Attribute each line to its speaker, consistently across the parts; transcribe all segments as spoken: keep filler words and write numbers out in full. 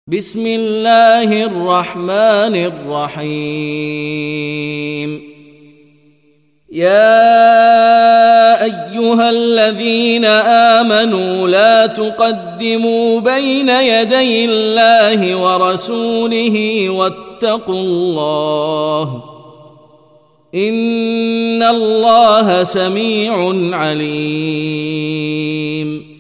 Speaker 1: بسم الله الرحمن الرحيم. يا أيها الذين آمنوا لا تقدموا بين يدي الله ورسوله واتقوا الله إن الله سميع عليم.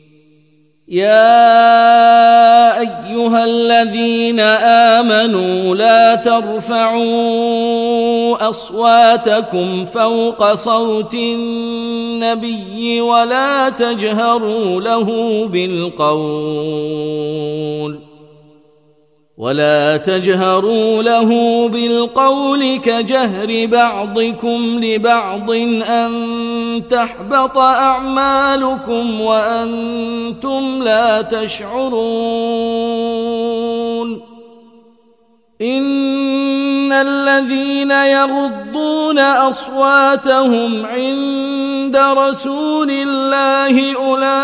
Speaker 1: يا أيها الذين آمنوا لا ترفعوا أصواتكم فوق صوت النبي ولا تجهروا له بالقول ولا تجهروا له بالقول كجهر بعضكم لبعض أن تحبط أعمالكم وأنتم لا تشعرون. إن الذين يغضون أصواتهم عند رسول الله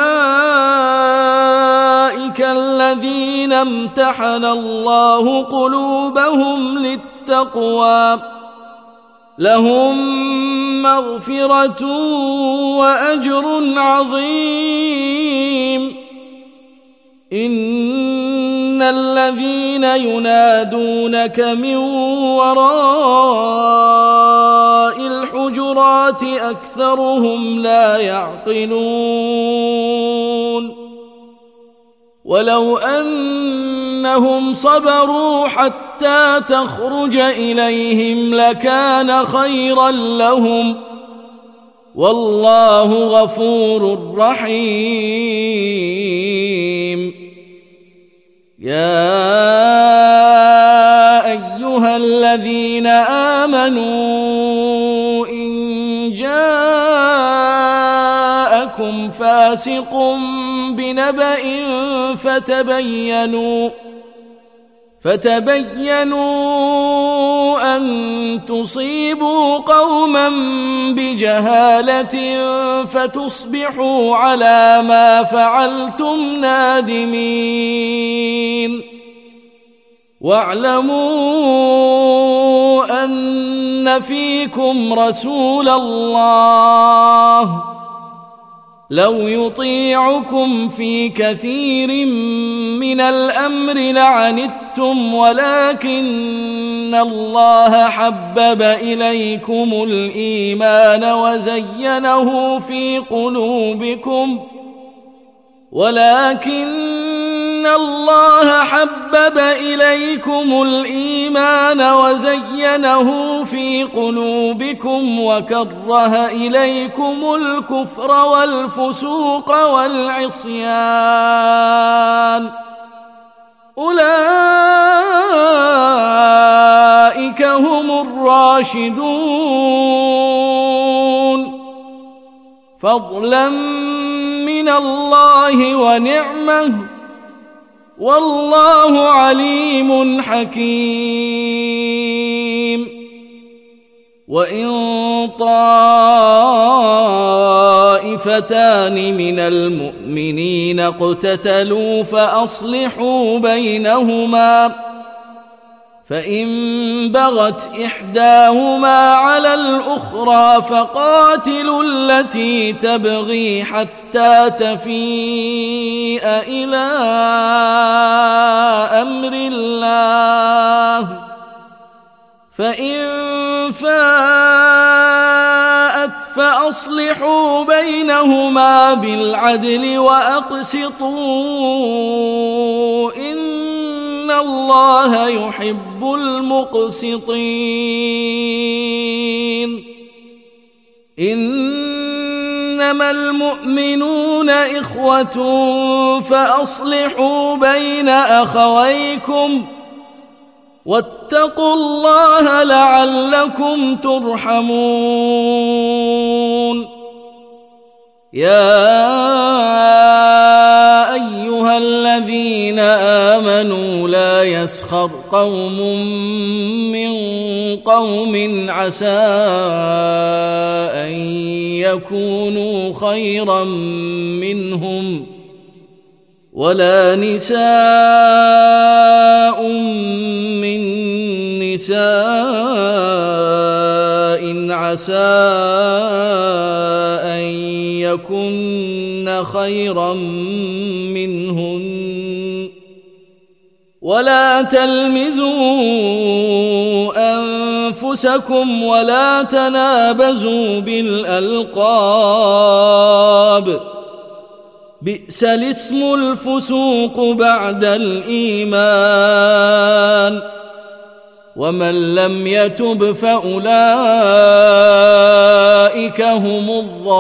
Speaker 1: أولئك الذين امتحن الله قلوبهم للتقوى لهم مغفرة وأجر عظيم. إن الذين ينادونك من وراء الحجرات أكثرهم لا يعقلون. ولو أنهم صبروا حتى تخرج إليهم لكان خيرا لهم والله غفور رحيم. يا أيها الذين آمنوا إن جاءكم فاسق بنبأ فتبينوا فتبينوا أن تصيبوا قوما بجهالة فتصبحوا على ما فعلتم نادمين. واعلموا أن فيكم رسول الله لو يطيعكم في كثير من الأمر لعنتم ولكن الله حبب إليكم الإيمان وزينه في قلوبكم ولكن الله حبب إليكم الإيمان وزينه في قلوبكم وكره إليكم الكفر والفسوق والعصيان أولئك هم الراشدون فضلا من الله ونعمه والله عليم حكيم. وإن طائفتان من المؤمنين اقتتلوا فأصلحوا بينهما فإن بغت إحداهما على الأخرى فقاتلوا التي تبغي حتى تفيء إلى أمر الله فإن فاءت فأصلحوا بينهما بالعدل وأقسطوا إن الله يحب المقسطين. إنما المؤمنون إخوة فأصلحوا بين أخويكم واتقوا الله لعلكم ترحمون. يا أيها الذين آمنوا لا يسخر قوم من قوم عسى أن يكونوا خيرا منهم ولا نساء عسى أن يكن خيرا منهن ولا تلمزوا أنفسكم ولا تنابزوا بالألقاب بئس الاسم الفسوق بعد الإيمان ومن لم يتب فأولئك هم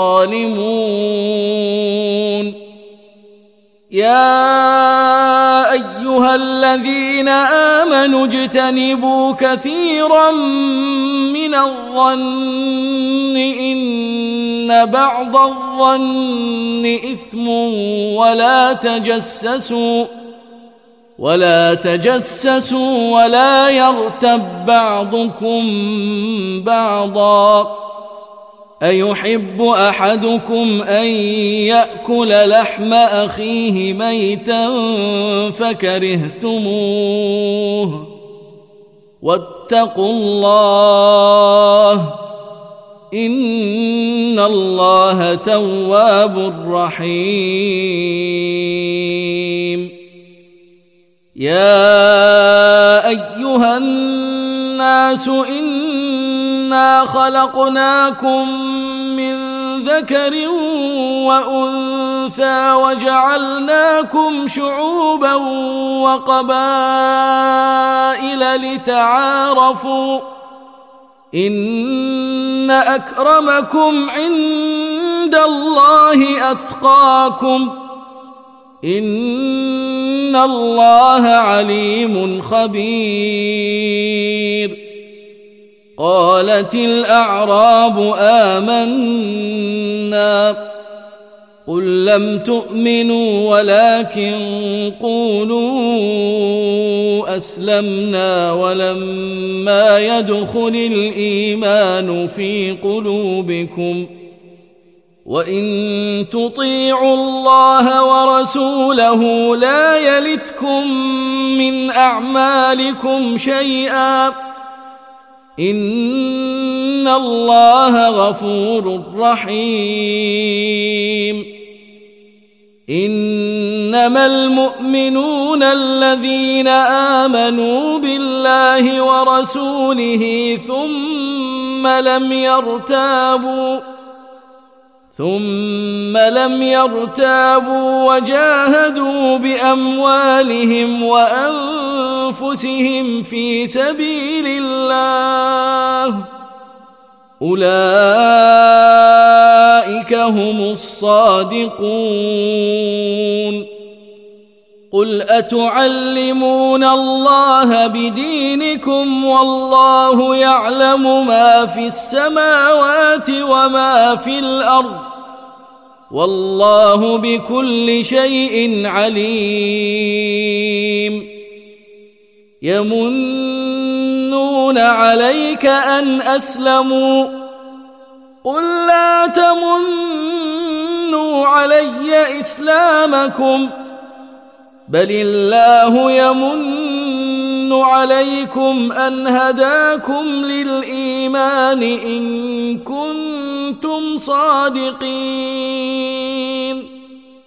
Speaker 1: الظالمون يا أيها الذين آمنوا اجتنبوا كثيرا من الظن إن بعض الظن إثم ولا تجسسوا ولا تجسسوا ولا يغتب بعضكم بعضا أيحب أحدكم أن يأكل لحم أخيه ميتا فكرهتموه واتقوا الله إن الله تواب رحيم يا أيها الناس إنا خلقناكم من ذكر وأنثى وجعلناكم شعوبا وقبائل لتعارفوا إن أكرمكم عند الله أتقاكم إن الله عليم خبير قالت الأعراب آمنا قل لم تؤمنوا ولكن قولوا أسلمنا ولما يدخل الإيمان في قلوبكم وإن تطيعوا الله ورسوله لا يلتكم من أعمالكم شيئا إن الله غفور رحيم إنما المؤمنون الذين آمنوا بالله ورسوله ثم لم يرتابوا ثم لم يرتابوا وجاهدوا بأموالهم وأنفسهم في سبيل الله أولئك هم الصادقون قل أتعلمون الله بدينكم والله يعلم ما في السماوات وما في الأرض والله بكل شيء عليم يمنون عليك أن أسلموا قل لا تمنوا علي إسلامكم بل الله يمن عليكم أن هداكم للإيمان إن كنتم صادقين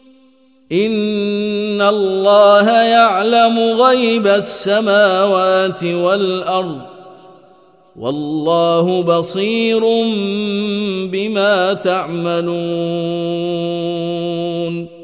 Speaker 1: إن الله يعلم غيب السماوات والأرض والله بصير بما تعملون